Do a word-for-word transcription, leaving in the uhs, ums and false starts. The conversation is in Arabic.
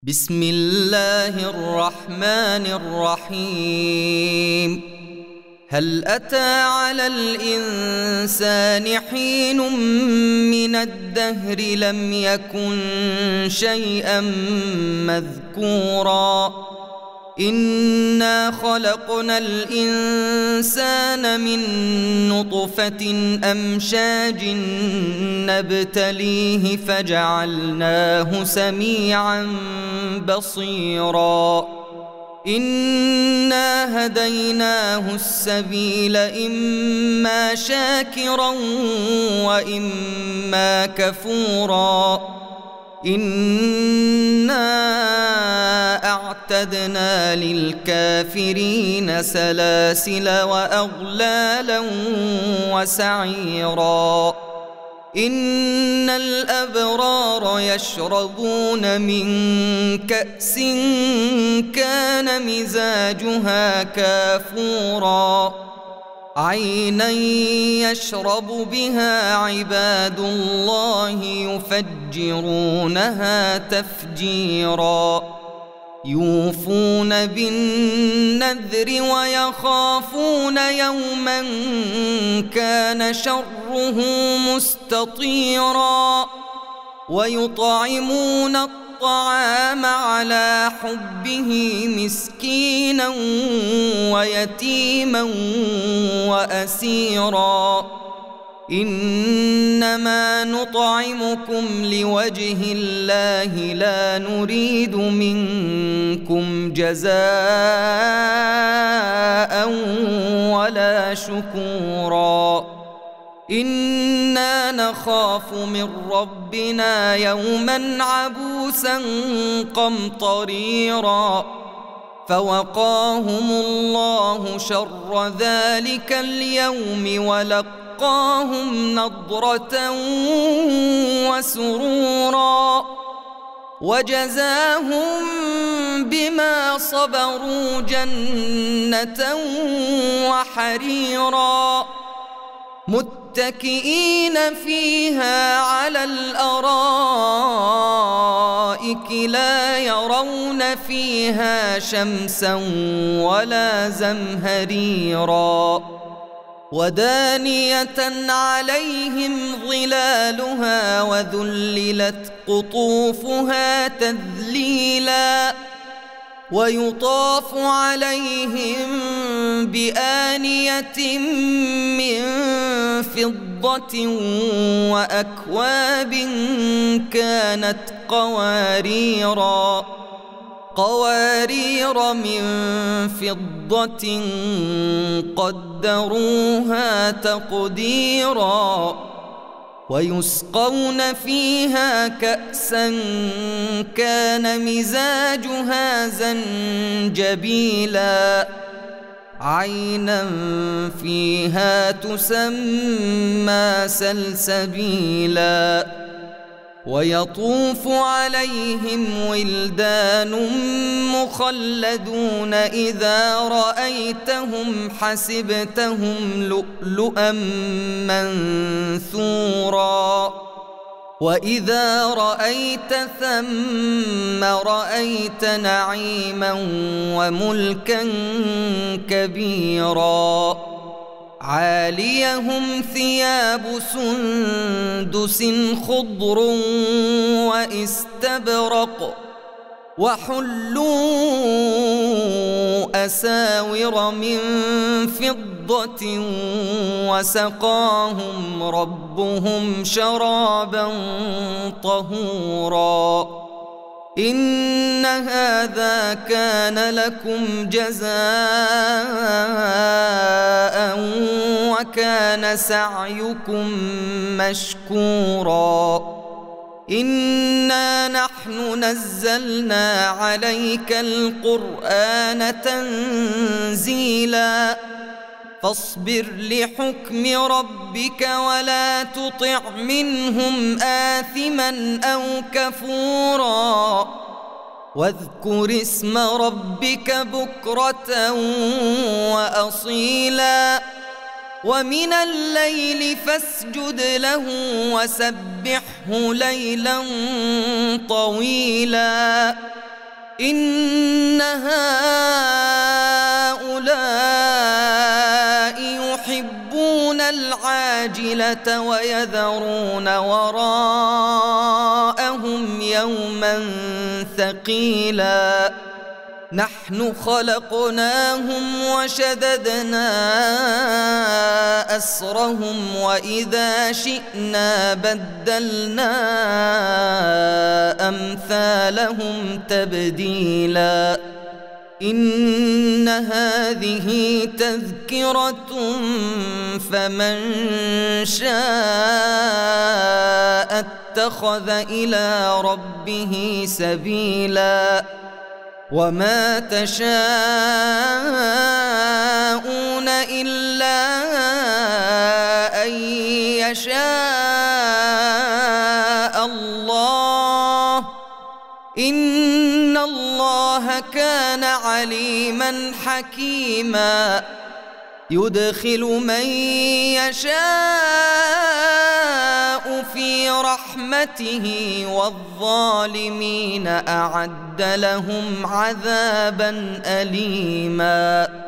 بسم الله الرحمن الرحيم. هل أتى على الإنسان حين من الدهر لم يكن شيئا مذكورا إنا خلقنا الإنسان من نطفة أمشاج نبتليه فجعلناه سميعا بصيرا إنا هديناه السبيل إما شاكرا وإما كفورا إنا أعتدنا للكافرين سلاسل وأغلالا وسعيرا إن الأبرار يشربون من كأس كان مزاجها كافورا عينا يشرب بها عباد الله يفجرونها تفجيرا يوفون بالنذر ويخافون يوما كان شره مستطيرا ويطعمون الطعام على حبه مسكينا ويتيما وأسيرا إنما نطعمكم لوجه الله لا نريد منكم جزاء ولا شكورا إنا نخاف من ربنا يوما عبوسا قمطريرا فوقاهم الله شر ذلك اليوم ولقاهم نضرة وسرورا وجزاهم بما صبروا جنة وحريرا متكئين فيها على الأرائك لا يرون فيها شمسا ولا زمهريرا ودانية عليهم ظلالها وذللت قطوفها تذليلا ويطاف عليهم بآنية من فضة وأكواب كانت قواريرا قوارير من فضة قدروها تقديرا ويسقون فيها كأسا كان مزاجها زنجبيلا عينا فيها تسمى سلسبيلا ويطوف عليهم ولدان مخلدون إذا رأيتهم حسبتهم لؤلؤا منثورا وإذا رأيت ثم رأيت نعيما وملكا كبيرا عاليهم ثياب سندس خضر واستبرق وحلوا أساور من فضة وسقاهم ربهم شرابا طهورا إن هذا كان لكم جزاء وكان سعيكم مشكورا إنا نحن نزلنا عليك القرآن تنزيلا فاصبر لحكم ربك ولا تطع منهم آثما أو كفورا واذكر اسم ربك بكرة وأصيلا ومن الليل فاسجد له وسبحه ليلا طويلا إن هؤلاء يحبون العاجلة ويذرون وراءهم يوما ثقيلا نحن خلقناهم وشددنا أسرهم وإذا شئنا بدلنا أمثالهم تبديلا إن هذه تذكرة فمن شاء اتخذ إلى ربه سبيلا وما تشاءون إلا أن يشاء الله إن الله كان عليما حكيما يدخل من يشاء في رحمته والظالمين أعد لهم عذابا أليما